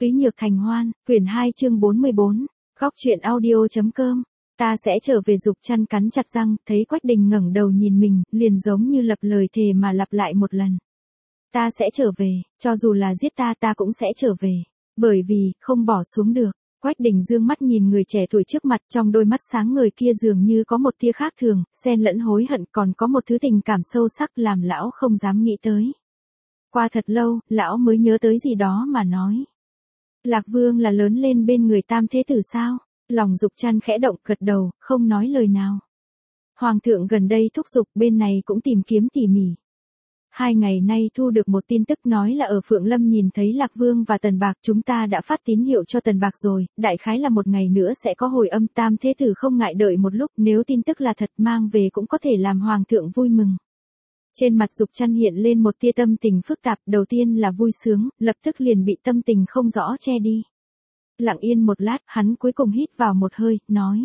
Túy Nhược Thành Hoan, quyển 2 chương 44, góc truyện audio.com. Ta sẽ trở về. Dục Trăn cắn chặt răng, thấy Quách Đình ngẩng đầu nhìn mình, liền giống như lập lời thề mà lặp lại một lần. Ta sẽ trở về, cho dù là giết ta cũng sẽ trở về. Bởi vì, không bỏ xuống được. Quách Đình dương mắt nhìn người trẻ tuổi trước mặt, trong đôi mắt sáng người kia dường như có một tia khác thường, xen lẫn hối hận, còn có một thứ tình cảm sâu sắc làm lão không dám nghĩ tới. Qua thật lâu, lão mới nhớ tới gì đó mà nói. Lạc Vương là lớn lên bên người Tam Thế Tử sao? Lòng Dục Trăn khẽ động, gật đầu, không nói lời nào. Hoàng thượng gần đây thúc giục, bên này cũng tìm kiếm tỉ mỉ. 2 ngày nay thu được một tin tức nói là ở Phượng Lâm nhìn thấy Lạc Vương và Tần Bạc, chúng ta đã phát tín hiệu cho Tần Bạc rồi, đại khái là 1 ngày nữa sẽ có hồi âm. Tam Thế Tử không ngại đợi một lúc, nếu tin tức là thật mang về cũng có thể làm Hoàng thượng vui mừng. Trên mặt Dục Trăn hiện lên một tia tâm tình phức tạp, đầu tiên là vui sướng, lập tức liền bị tâm tình không rõ che đi. Lặng yên một lát, hắn cuối cùng hít vào một hơi, nói.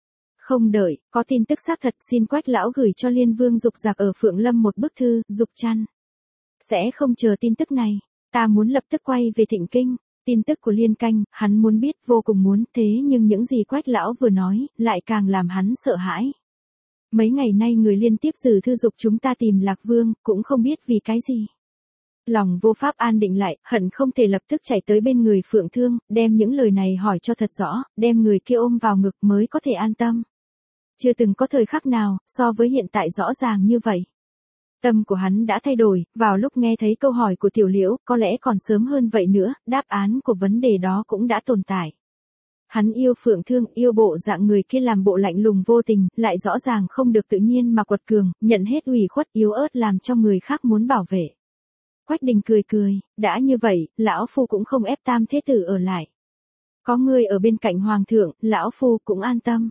Không đợi, có tin tức xác thật, xin Quách lão gửi cho Liên Vương Dục Dạc ở Phượng Lâm một bức thư. Dục Trăn sẽ không chờ tin tức này, ta muốn lập tức quay về Thịnh Kinh. Tin tức của Liên Canh, hắn muốn biết, vô cùng muốn, thế nhưng những gì Quách lão vừa nói, lại càng làm hắn sợ hãi. Mấy ngày nay người liên tiếp gửi thư dục chúng ta tìm Lạc Vương, cũng không biết vì cái gì. Lòng vô pháp an định lại, hận không thể lập tức chạy tới bên người Phượng Thương, đem những lời này hỏi cho thật rõ, đem người kia ôm vào ngực mới có thể an tâm. Chưa từng có thời khắc nào, so với hiện tại rõ ràng như vậy. Tâm của hắn đã thay đổi, vào lúc nghe thấy câu hỏi của Tiểu Liễu, có lẽ còn sớm hơn vậy nữa, đáp án của vấn đề đó cũng đã tồn tại. Hắn yêu Phượng Thương, yêu bộ dạng người kia làm bộ lạnh lùng vô tình, lại rõ ràng không được tự nhiên mà quật cường, nhận hết ủy khuất yếu ớt làm cho người khác muốn bảo vệ. Quách Đình cười cười, đã như vậy, lão phu cũng không ép Tam Thế Tử ở lại. Có người ở bên cạnh Hoàng thượng, lão phu cũng an tâm.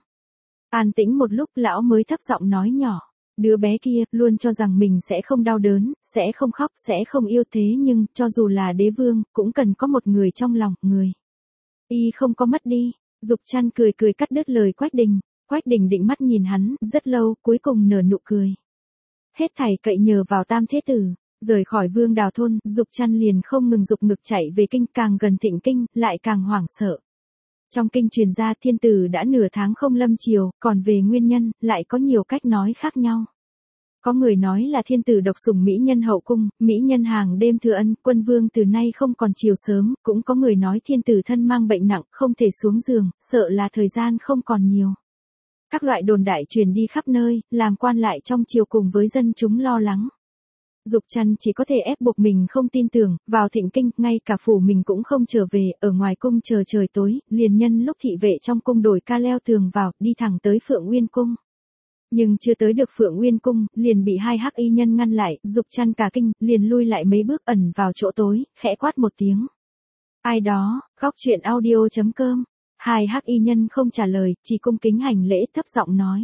An tĩnh một lúc, lão mới thấp giọng nói nhỏ. Đứa bé kia, luôn cho rằng mình sẽ không đau đớn, sẽ không khóc, sẽ không yêu, thế nhưng, cho dù là đế vương, cũng cần có một người trong lòng, người. Y không có mất đi. Dục Trăn cười cười cắt đứt lời Quách Đình. Quách Đình định mắt nhìn hắn, rất lâu, cuối cùng nở nụ cười. Hết thảy cậy nhờ vào Tam Thế Tử. Rời khỏi Vương Đào thôn, Dục Trăn liền không ngừng dục ngực chạy về kinh, càng gần Thịnh Kinh, lại càng hoảng sợ. Trong kinh truyền ra thiên tử đã nửa tháng không lâm triều, còn về nguyên nhân, lại có nhiều cách nói khác nhau. Có người nói là thiên tử độc sủng mỹ nhân hậu cung, mỹ nhân hàng đêm thừa ân, quân vương từ nay không còn chiều sớm, cũng có người nói thiên tử thân mang bệnh nặng, không thể xuống giường, sợ là thời gian không còn nhiều. Các loại đồn đại truyền đi khắp nơi, làm quan lại trong triều cùng với dân chúng lo lắng. Dục Trăn chỉ có thể ép buộc mình không tin tưởng, vào Thịnh Kinh, ngay cả phủ mình cũng không trở về, ở ngoài cung chờ trời tối, liền nhân lúc thị vệ trong cung đổi ca leo tường vào, đi thẳng tới Phượng Uyên Cung. Nhưng chưa tới được Phượng Uyên Cung, liền bị 2 hắc y nhân ngăn lại, Dục Trăn cả kinh, liền lui lại mấy bước ẩn vào chỗ tối, khẽ quát một tiếng. Ai đó, góc truyện audio.com. 2 hắc y nhân không trả lời, chỉ cung kính hành lễ, thấp giọng nói.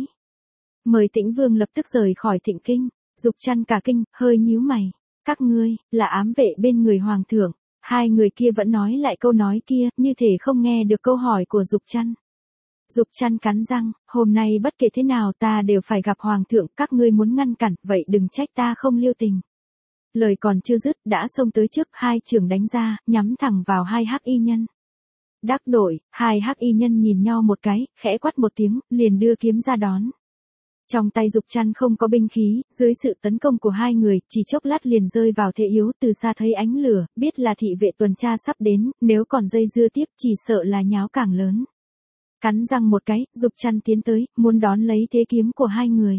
Mời Tĩnh Vương lập tức rời khỏi Thịnh Kinh. Dục Trăn cả kinh, hơi nhíu mày. Các ngươi, là ám vệ bên người Hoàng thượng. 2 người kia vẫn nói lại câu nói kia, như thể không nghe được câu hỏi của Dục Trăn. Dục Trăn cắn răng, hôm nay bất kể thế nào ta đều phải gặp Hoàng thượng, các ngươi muốn ngăn cản, vậy đừng trách ta không lưu tình. Lời còn chưa dứt, đã xông tới trước, 2 chưởng đánh ra, nhắm thẳng vào 2 hắc y nhân. Đắc đội, 2 hắc y nhân nhìn nhau một cái, khẽ quát một tiếng, liền đưa kiếm ra đón. Trong tay Dục Trăn không có binh khí, dưới sự tấn công của 2 người, chỉ chốc lát liền rơi vào thế yếu, từ xa thấy ánh lửa, biết là thị vệ tuần tra sắp đến, nếu còn dây dưa tiếp chỉ sợ là nháo càng lớn. Cắn răng một cái, Dục Trăn tiến tới, muốn đón lấy thế kiếm của 2 người.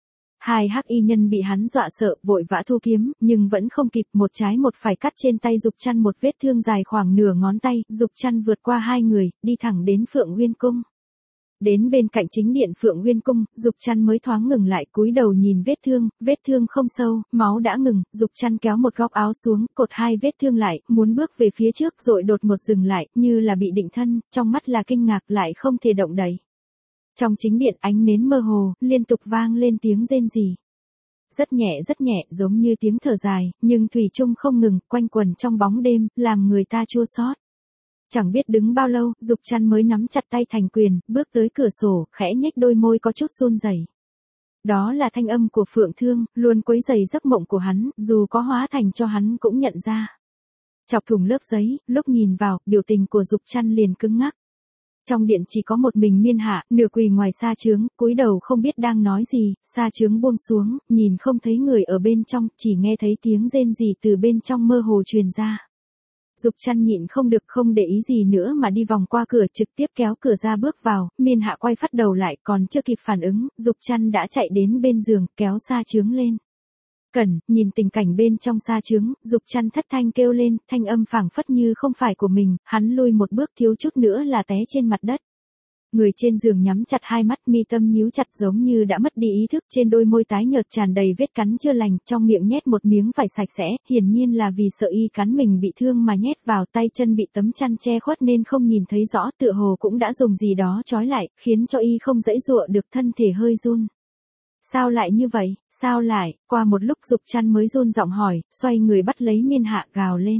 2 hắc y nhân bị hắn dọa sợ, vội vã thu kiếm, nhưng vẫn không kịp, một trái một phải cắt trên tay Dục Trăn một vết thương dài khoảng nửa ngón tay, Dục Trăn vượt qua 2 người, đi thẳng đến Phượng Uyên Cung. Đến bên cạnh chính điện Phượng Uyên Cung, Dục Trăn mới thoáng ngừng lại, cúi đầu nhìn vết thương không sâu, máu đã ngừng, Dục Trăn kéo một góc áo xuống, cột 2 vết thương lại, muốn bước về phía trước rồi đột ngột dừng lại, như là bị định thân, trong mắt là kinh ngạc lại không thể động đậy. Trong chính điện ánh nến mơ hồ, liên tục vang lên tiếng rên rỉ. Rất nhẹ, giống như tiếng thở dài, nhưng thủy chung không ngừng, quanh quẩn trong bóng đêm, làm người ta chua xót. Chẳng biết đứng bao lâu, Dục Trăn mới nắm chặt tay thành quyền, bước tới cửa sổ, khẽ nhếch đôi môi có chút run rẩy. Đó là thanh âm của Phượng Thương, luôn quấy rầy giấc mộng của hắn, dù có hóa thành cho hắn cũng nhận ra. Chọc thủng lớp giấy, lúc nhìn vào, biểu tình của Dục Trăn liền cứng ngắc. Trong điện chỉ có một mình Miên Hạ, nửa quỳ ngoài sa chướng, cúi đầu không biết đang nói gì, sa chướng buông xuống, nhìn không thấy người ở bên trong, chỉ nghe thấy tiếng rên rỉ từ bên trong mơ hồ truyền ra. Dục Trăn nhịn không được không để ý gì nữa mà đi vòng qua cửa trực tiếp kéo cửa ra bước vào, Miên Hạ quay phát đầu lại còn chưa kịp phản ứng, Dục Trăn đã chạy đến bên giường, kéo sa chướng lên. Cẩn, nhìn tình cảnh bên trong sa chướng, Dục Trăn thất thanh kêu lên, thanh âm phảng phất như không phải của mình, hắn lui một bước thiếu chút nữa là té trên mặt đất. Người trên giường nhắm chặt hai mắt, mi tâm nhíu chặt giống như đã mất đi ý thức, trên đôi môi tái nhợt tràn đầy vết cắn chưa lành, trong miệng nhét một miếng vải sạch sẽ, hiển nhiên là vì sợ y cắn mình bị thương mà nhét vào, tay chân bị tấm chăn che khuất nên không nhìn thấy rõ, tựa hồ cũng đã dùng gì đó trói lại, khiến cho y không giãy giụa được, thân thể hơi run. Sao lại như vậy, sao lại, qua một lúc Dục Trăn mới run giọng hỏi, xoay người bắt lấy Miên Hạ gào lên.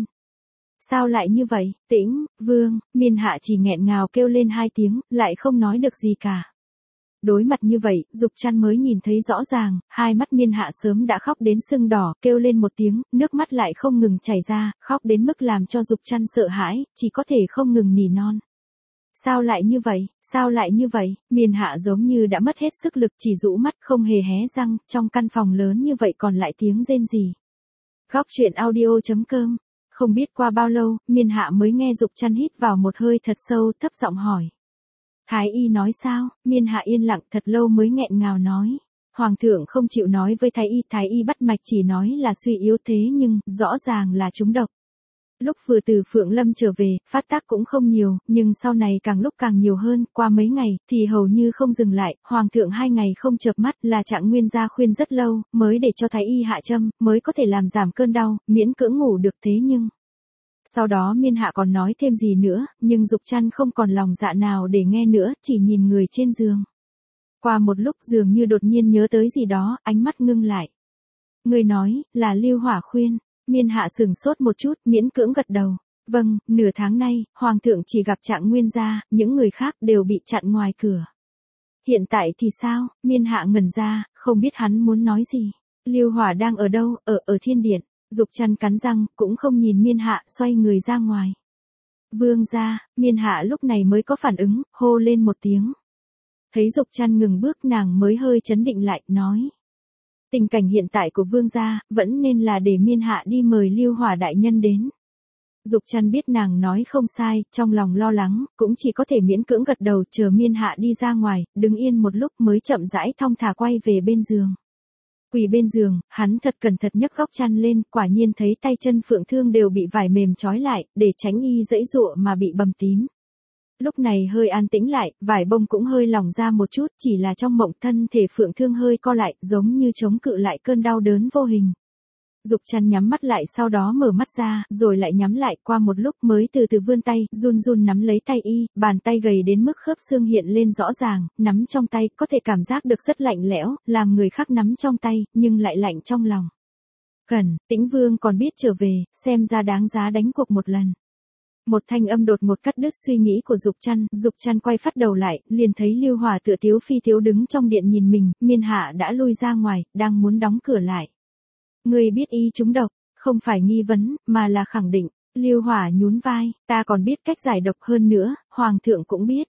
Sao lại như vậy, Tĩnh, Vương, Miên Hạ chỉ nghẹn ngào kêu lên hai tiếng, lại không nói được gì cả. Đối mặt như vậy, Dục Trăn mới nhìn thấy rõ ràng, hai mắt Miên Hạ sớm đã khóc đến sưng đỏ, kêu lên một tiếng, nước mắt lại không ngừng chảy ra, khóc đến mức làm cho Dục Trăn sợ hãi, chỉ có thể không ngừng nỉ non. Sao lại như vậy, sao lại như vậy, Miên Hạ giống như đã mất hết sức lực chỉ rũ mắt không hề hé răng, trong căn phòng lớn như vậy còn lại tiếng rên rỉ. Góc truyện audio.com. Không biết qua bao lâu, Miên Hạ mới nghe Dục Trăn hít vào một hơi thật sâu, thấp giọng hỏi. Thái y nói sao, Miên Hạ yên lặng thật lâu mới nghẹn ngào nói. Hoàng thượng không chịu nói với thái y bắt mạch chỉ nói là suy yếu thế nhưng, rõ ràng là trúng độc. Lúc vừa từ Phượng Lâm trở về, phát tác cũng không nhiều, nhưng sau này càng lúc càng nhiều hơn, qua mấy ngày, thì hầu như không dừng lại, Hoàng thượng 2 ngày không chợp mắt là Trạng Nguyên gia khuyên rất lâu, mới để cho thái y hạ châm, mới có thể làm giảm cơn đau, miễn cưỡng ngủ được thế nhưng. Sau đó Miên Hạ còn nói thêm gì nữa, nhưng Dục Trăn không còn lòng dạ nào để nghe nữa, chỉ nhìn người trên giường. Qua một lúc dường như đột nhiên nhớ tới gì đó, ánh mắt ngưng lại. Người nói, là Lưu Hỏa khuyên. Miên Hạ sửng sốt một chút, miễn cưỡng gật đầu. Vâng, nửa tháng nay, Hoàng thượng chỉ gặp Trạng Nguyên gia, những người khác đều bị chặn ngoài cửa. Hiện tại thì sao? Miên Hạ ngẩn ra, không biết hắn muốn nói gì. Lưu Hỏa đang ở đâu? Ở thiên điện. Dục Trăn cắn răng, cũng không nhìn Miên Hạ, xoay người ra ngoài. Vương gia, Miên Hạ lúc này mới có phản ứng, hô lên một tiếng. Thấy Dục Trăn ngừng bước nàng mới hơi chấn định lại, nói. Tình cảnh hiện tại của vương gia, vẫn nên là để Miên Hạ đi mời Lưu Hỏa đại nhân đến. Dục Trăn biết nàng nói không sai, trong lòng lo lắng, cũng chỉ có thể miễn cưỡng gật đầu chờ Miên Hạ đi ra ngoài, đứng yên một lúc mới chậm rãi thong thả quay về bên giường. Quỳ bên giường, hắn thật cẩn thận nhấc góc chăn lên, quả nhiên thấy tay chân Phượng Thương đều bị vải mềm trói lại, để tránh y giãy giụa mà bị bầm tím. Lúc này hơi an tĩnh lại, vải bông cũng hơi lỏng ra một chút, chỉ là trong mộng thân thể Phượng Thương hơi co lại, giống như chống cự lại cơn đau đớn vô hình. Dục Trăn nhắm mắt lại sau đó mở mắt ra, rồi lại nhắm lại, qua một lúc mới từ từ vươn tay, run run nắm lấy tay y, bàn tay gầy đến mức khớp xương hiện lên rõ ràng, nắm trong tay, có thể cảm giác được rất lạnh lẽo, làm người khác nắm trong tay, nhưng lại lạnh trong lòng. Cẩn, Tĩnh Vương còn biết trở về, xem ra đáng giá đánh cuộc một lần. Một thanh âm đột ngột cắt đứt suy nghĩ của Dục Trăn quay phát đầu lại, liền thấy Lưu Hỏa tựa tiếu phi tiếu đứng trong điện nhìn mình, Miên Hạ đã lui ra ngoài, đang muốn đóng cửa lại. Người biết y trúng độc, không phải nghi vấn, mà là khẳng định. Lưu Hỏa nhún vai, ta còn biết cách giải độc hơn nữa, Hoàng thượng cũng biết.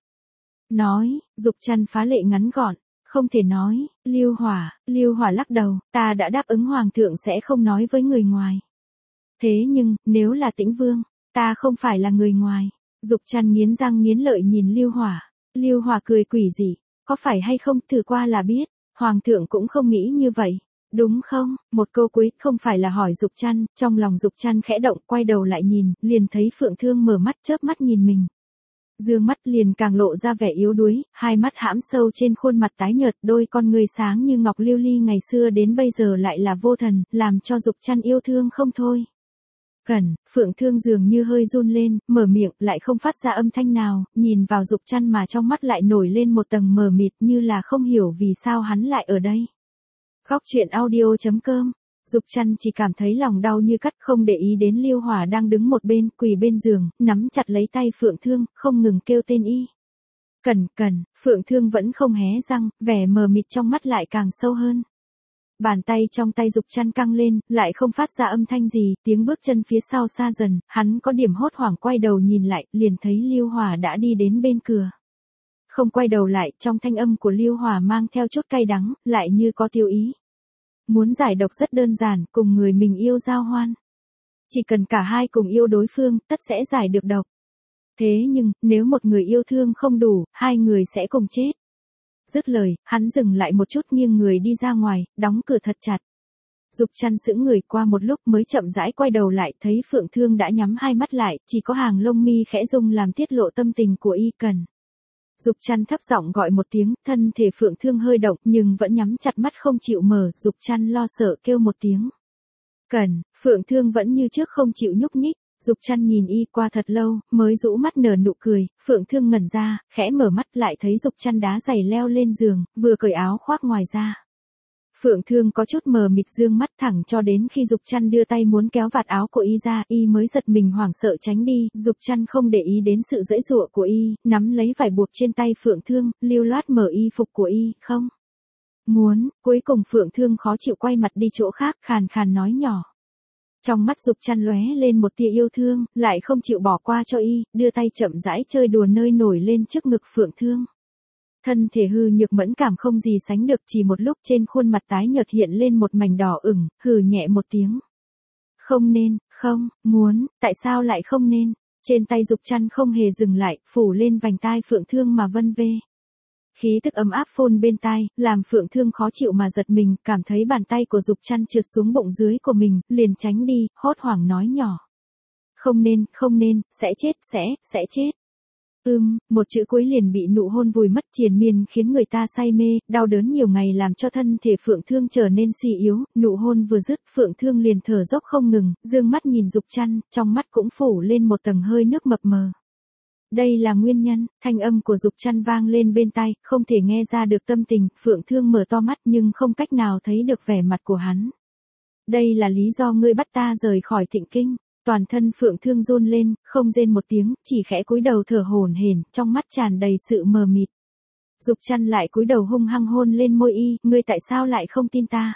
Nói, Dục Trăn phá lệ ngắn gọn, không thể nói, Lưu Hỏa lắc đầu, ta đã đáp ứng Hoàng thượng sẽ không nói với người ngoài. Thế nhưng, nếu là Tĩnh Vương, ta không phải là người ngoài. Dục Trăn nghiến răng nghiến lợi nhìn Lưu Hỏa cười quỷ dị, có phải hay không thử qua là biết, Hoàng thượng cũng không nghĩ như vậy. Đúng không? Một câu cuối không phải là hỏi Dục Trăn, trong lòng Dục Trăn khẽ động, quay đầu lại nhìn, liền thấy Phượng Thương mở mắt chớp mắt nhìn mình. Dương mắt liền càng lộ ra vẻ yếu đuối, hai mắt hãm sâu trên khuôn mặt tái nhợt, đôi con người sáng như ngọc lưu ly ngày xưa đến bây giờ lại là vô thần, làm cho Dục Trăn yêu thương không thôi. Cẩn, Phượng Thương dường như hơi run lên, mở miệng, lại không phát ra âm thanh nào, nhìn vào Dục Trăn mà trong mắt lại nổi lên một tầng mờ mịt như là không hiểu vì sao hắn lại ở đây. Góc truyện audio.com. Dục Trăn chỉ cảm thấy lòng đau như cắt, không để ý đến Lưu Hỏa đang đứng một bên, quỳ bên giường, nắm chặt lấy tay Phượng Thương, không ngừng kêu tên y. Cẩn, Phượng Thương vẫn không hé răng, vẻ mờ mịt trong mắt lại càng sâu hơn. Bàn tay trong tay Dục Trăn căng lên, lại không phát ra âm thanh gì, tiếng bước chân phía sau xa dần, hắn có điểm hốt hoảng quay đầu nhìn lại, liền thấy Lưu Hòa đã đi đến bên cửa. Không quay đầu lại, trong thanh âm của Lưu Hòa mang theo chút cay đắng, lại như có tiêu ý. Muốn giải độc rất đơn giản, cùng người mình yêu giao hoan. Chỉ cần cả hai cùng yêu đối phương, tất sẽ giải được độc. Thế nhưng, nếu một người yêu thương không đủ, hai người sẽ cùng chết. Dứt lời, hắn dừng lại một chút nghiêng người đi ra ngoài, đóng cửa thật chặt. Dục Trăn sững người qua một lúc mới chậm rãi quay đầu lại, thấy Phượng Thương đã nhắm hai mắt lại, chỉ có hàng lông mi khẽ rung làm tiết lộ tâm tình của y cần. Dục Trăn thấp giọng gọi một tiếng, thân thể Phượng Thương hơi động nhưng vẫn nhắm chặt mắt không chịu mở, Dục Trăn lo sợ kêu một tiếng. Cần, Phượng Thương vẫn như trước không chịu nhúc nhích. Dục Trăn nhìn y qua thật lâu, mới rũ mắt nở nụ cười, Phượng Thương ngẩn ra, khẽ mở mắt lại thấy Dục Trăn đá giày leo lên giường, vừa cởi áo khoác ngoài ra. Phượng Thương có chút mờ mịt dương mắt thẳng cho đến khi Dục Trăn đưa tay muốn kéo vạt áo của y ra, y mới giật mình hoảng sợ tránh đi, Dục Trăn không để ý đến sự giãy giụa của y, nắm lấy vải buộc trên tay Phượng Thương, lưu loát mở y phục của y, không muốn, cuối cùng Phượng Thương khó chịu quay mặt đi chỗ khác, khàn khàn nói nhỏ. Trong mắt Dục Trăn lóe lên một tia yêu thương, lại không chịu bỏ qua cho y, đưa tay chậm rãi chơi đùa nơi nổi lên trước ngực Phượng Thương. Thân thể hư nhược mẫn cảm không gì sánh được, chỉ một lúc trên khuôn mặt tái nhợt hiện lên một mảnh đỏ ửng, hừ nhẹ một tiếng. Không nên, không, muốn, tại sao lại không nên? Trên tay Dục Trăn không hề dừng lại, phủ lên vành tai Phượng Thương mà vân vê. Khí tức ấm áp phun bên tai, làm Phượng Thương khó chịu mà giật mình, cảm thấy bàn tay của Dục Trăn trượt xuống bụng dưới của mình, liền tránh đi, hốt hoảng nói nhỏ. Không nên, sẽ chết. Một chữ cuối liền bị nụ hôn vùi mất triền miên khiến người ta say mê, đau đớn nhiều ngày làm cho thân thể Phượng Thương trở nên suy yếu, nụ hôn vừa dứt Phượng Thương liền thở dốc không ngừng, dương mắt nhìn Dục Trăn, trong mắt cũng phủ lên một tầng hơi nước mập mờ. Đây là nguyên nhân, thanh âm của Dục Trăn vang lên bên tai, không thể nghe ra được tâm tình, Phượng Thương mở to mắt nhưng không cách nào thấy được vẻ mặt của hắn. Đây là lý do ngươi bắt ta rời khỏi Thịnh Kinh. Toàn thân Phượng Thương run lên, không rên một tiếng, chỉ khẽ cúi đầu thở hổn hển, trong mắt tràn đầy sự mờ mịt. Dục Trăn lại cúi đầu hung hăng hôn lên môi y, ngươi tại sao lại không tin ta?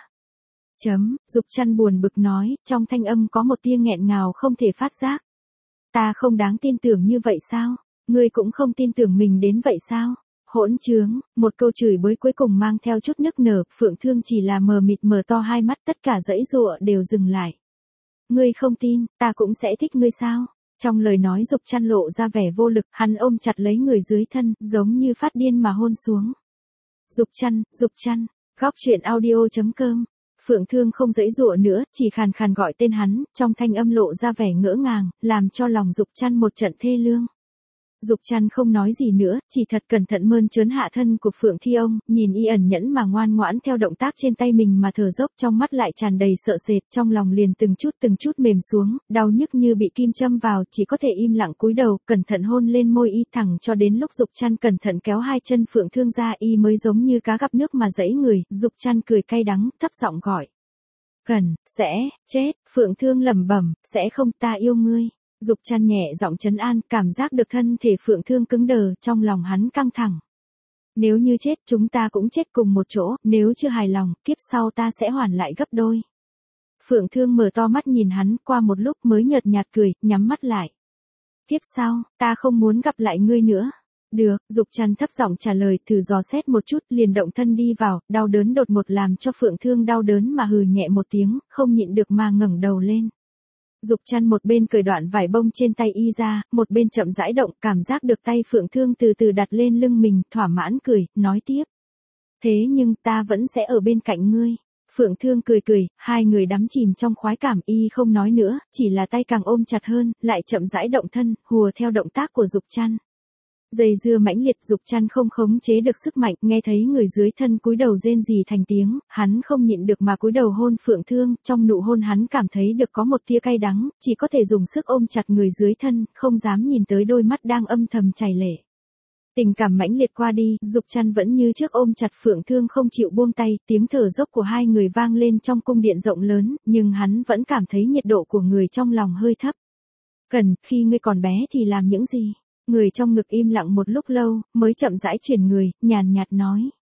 Dục Trăn buồn bực nói, trong thanh âm có một tia nghẹn ngào không thể phát giác. Ta không đáng tin tưởng như vậy sao? Ngươi cũng không tin tưởng mình đến vậy sao? Hỗn trướng, một câu chửi bới cuối cùng mang theo chút nức nở, Phượng Thương chỉ là mờ mịt mở to hai mắt, tất cả dãy dụa đều dừng lại. Ngươi không tin, ta cũng sẽ thích ngươi sao? Trong lời nói Dục Trăn lộ ra vẻ vô lực, hắn ôm chặt lấy người dưới thân, giống như phát điên mà hôn xuống. Dục Trăn, góc truyện audio.com. Phượng Thương không dãy dụa nữa, chỉ khàn khàn gọi tên hắn, trong thanh âm lộ ra vẻ ngỡ ngàng, làm cho lòng Dục Trăn một trận thê lương. Dục Trăn không nói gì nữa, chỉ thật cẩn thận mơn trớn hạ thân của Phượng Thi Ông, nhìn y ẩn nhẫn mà ngoan ngoãn theo động tác trên tay mình mà thở dốc, trong mắt lại tràn đầy sợ sệt, trong lòng liền từng chút mềm xuống, đau nhức như bị kim châm vào, chỉ có thể im lặng cúi đầu, cẩn thận hôn lên môi y thẳng cho đến lúc Dục Trăn cẩn thận kéo hai chân Phượng Thương ra, y mới giống như cá gặp nước mà giãy người, Dục Trăn cười cay đắng, thấp giọng gọi. Cần, sẽ, chết, Phượng Thương lẩm bẩm, sẽ không, ta yêu ngươi. Dục Trăn nhẹ giọng trấn an, cảm giác được thân thể Phượng Thương cứng đờ, trong lòng hắn căng thẳng. Nếu như chết chúng ta cũng chết cùng một chỗ, nếu chưa hài lòng, kiếp sau ta sẽ hoàn lại gấp đôi. Phượng Thương mở to mắt nhìn hắn, qua một lúc mới nhợt nhạt cười, nhắm mắt lại. Kiếp sau, ta không muốn gặp lại ngươi nữa. Được, Dục Trăn thấp giọng trả lời, thử dò xét một chút, liền động thân đi vào, đau đớn đột ngột làm cho Phượng Thương đau đớn mà hừ nhẹ một tiếng, không nhịn được mà ngẩng đầu lên. Dục Trăn một bên cởi đoạn vải bông trên tay y ra, một bên chậm rãi động, cảm giác được tay Phượng Thương từ từ đặt lên lưng mình, thỏa mãn cười, nói tiếp. Thế nhưng ta vẫn sẽ ở bên cạnh ngươi. Phượng Thương cười, hai người đắm chìm trong khoái cảm, y không nói nữa, chỉ là tay càng ôm chặt hơn, lại chậm rãi động thân, hùa theo động tác của Dục Trăn. Dây dưa mãnh liệt, Dục Trăn không khống chế được sức mạnh, nghe thấy người dưới thân cúi đầu rên rỉ thành tiếng, hắn không nhịn được mà cúi đầu hôn Phượng Thương, trong nụ hôn hắn cảm thấy được có một tia cay đắng, chỉ có thể dùng sức ôm chặt người dưới thân, không dám nhìn tới đôi mắt đang âm thầm chảy lệ. Tình cảm mãnh liệt qua đi, Dục Trăn vẫn như trước ôm chặt Phượng Thương không chịu buông tay, tiếng thở dốc của hai người vang lên trong cung điện rộng lớn, nhưng hắn vẫn cảm thấy nhiệt độ của người trong lòng hơi thấp. Cần, khi ngươi còn bé thì làm những gì? Người trong ngực im lặng một lúc lâu, mới chậm rãi chuyển người, nhàn nhạt nói.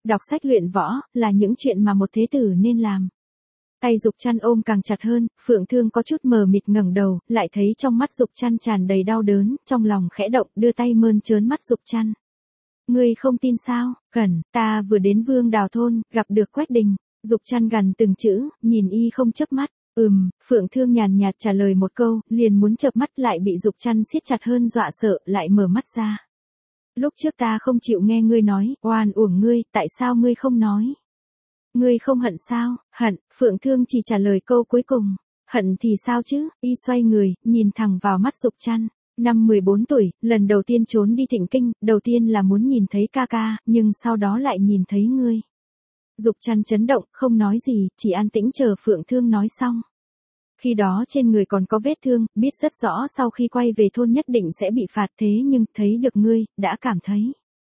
Đọc sách luyện võ, là những chuyện mà một thế tử nên làm. Tay Dục Trăn ôm càng chặt hơn, Phượng Thương có chút mờ mịt ngẩng đầu, lại thấy trong mắt Dục Trăn tràn đầy đau đớn, trong lòng khẽ động, đưa tay mơn trớn mắt Dục Trăn. Ngươi không tin sao? Cẩn, ta vừa đến Vương Đào thôn, gặp được Quách Đình. Dục Trăn gằn từng chữ, nhìn y không chớp mắt. Phượng Thương nhàn nhạt trả lời một câu, liền muốn chợp mắt lại bị Dục Trăn siết chặt hơn dọa sợ, lại mở mắt ra. Lúc trước ta không chịu nghe ngươi nói, oan uổng ngươi, tại sao ngươi không nói? Ngươi không hận sao? Hận, Phượng Thương chỉ trả lời câu cuối cùng. Hận thì sao chứ? Y xoay người, nhìn thẳng vào mắt Dục Trăn. Năm 14 tuổi, lần đầu tiên trốn đi Thịnh Kinh, đầu tiên là muốn nhìn thấy ca ca, nhưng sau đó lại nhìn thấy ngươi. Dục Trăn chấn động, không nói gì, chỉ an tĩnh chờ Phượng Thương nói xong. Khi đó trên người còn có vết thương, biết rất rõ sau khi quay về thôn nhất định sẽ bị phạt, thế nhưng thấy được ngươi, đã cảm thấy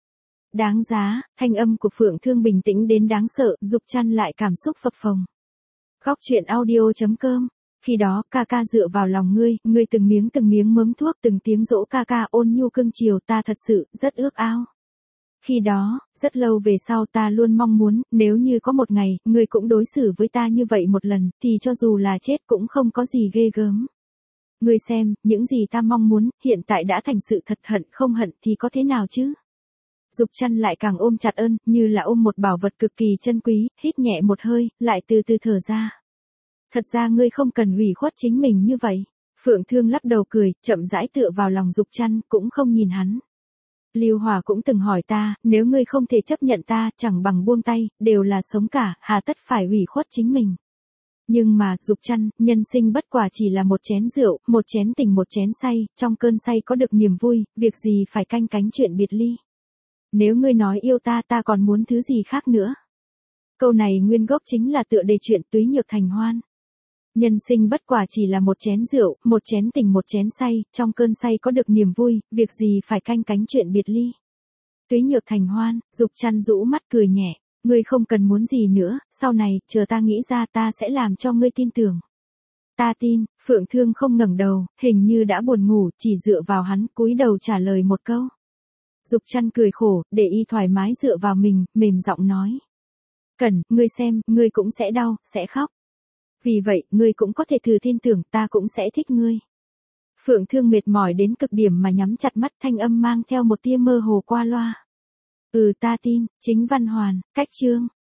đáng giá. Thanh âm của Phượng Thương bình tĩnh đến đáng sợ, Dục Trăn lại cảm xúc phập phồng. Góc truyện audio.com. Khi đó, ca ca dựa vào lòng ngươi từng miếng mớm thuốc, từng tiếng dỗ ca ca ôn nhu cưng chiều, ta thật sự rất ước ao. Khi đó, rất lâu về sau ta luôn mong muốn, nếu như có một ngày, ngươi cũng đối xử với ta như vậy một lần, thì cho dù là chết cũng không có gì ghê gớm. Ngươi xem, những gì ta mong muốn, hiện tại đã thành sự thật, hận không hận thì có thế nào chứ? Dục Trăn lại càng ôm chặt ơn, như là ôm một bảo vật cực kỳ chân quý, hít nhẹ một hơi, lại từ từ thở ra. Thật ra ngươi không cần ủy khuất chính mình như vậy. Phượng Thương lắc đầu cười, chậm rãi tựa vào lòng Dục Trăn, cũng không nhìn hắn. Lưu Hòa cũng từng hỏi ta, nếu ngươi không thể chấp nhận ta, chẳng bằng buông tay, đều là sống cả, hà tất phải ủy khuất chính mình. Nhưng mà, Dục Trăn, nhân sinh bất quả chỉ là một chén rượu, một chén tình một chén say, trong cơn say có được niềm vui, việc gì phải canh cánh chuyện biệt ly. Nếu ngươi nói yêu ta, ta còn muốn thứ gì khác nữa. Câu này nguyên gốc chính là tựa đề chuyện Túy Nhược Thành Hoan. Nhân sinh bất quả chỉ là một chén rượu, một chén tình một chén say, trong cơn say có được niềm vui, việc gì phải canh cánh chuyện biệt ly. Túy Nhược Thành Hoan, Dục Trăn rũ mắt cười nhẹ, ngươi không cần muốn gì nữa, sau này, chờ ta nghĩ ra ta sẽ làm cho ngươi tin tưởng. Ta tin. Phượng Thương không ngẩng đầu, hình như đã buồn ngủ, chỉ dựa vào hắn, cúi đầu trả lời một câu. Dục Trăn cười khổ, để y thoải mái dựa vào mình, mềm giọng nói. Cẩn, ngươi xem, ngươi cũng sẽ đau, sẽ khóc. Vì vậy, ngươi cũng có thể thử tin tưởng, ta cũng sẽ thích ngươi. Phượng Thương mệt mỏi đến cực điểm mà nhắm chặt mắt, thanh âm mang theo một tia mơ hồ qua loa. Ta tin. Chính văn hoàn, cách chương.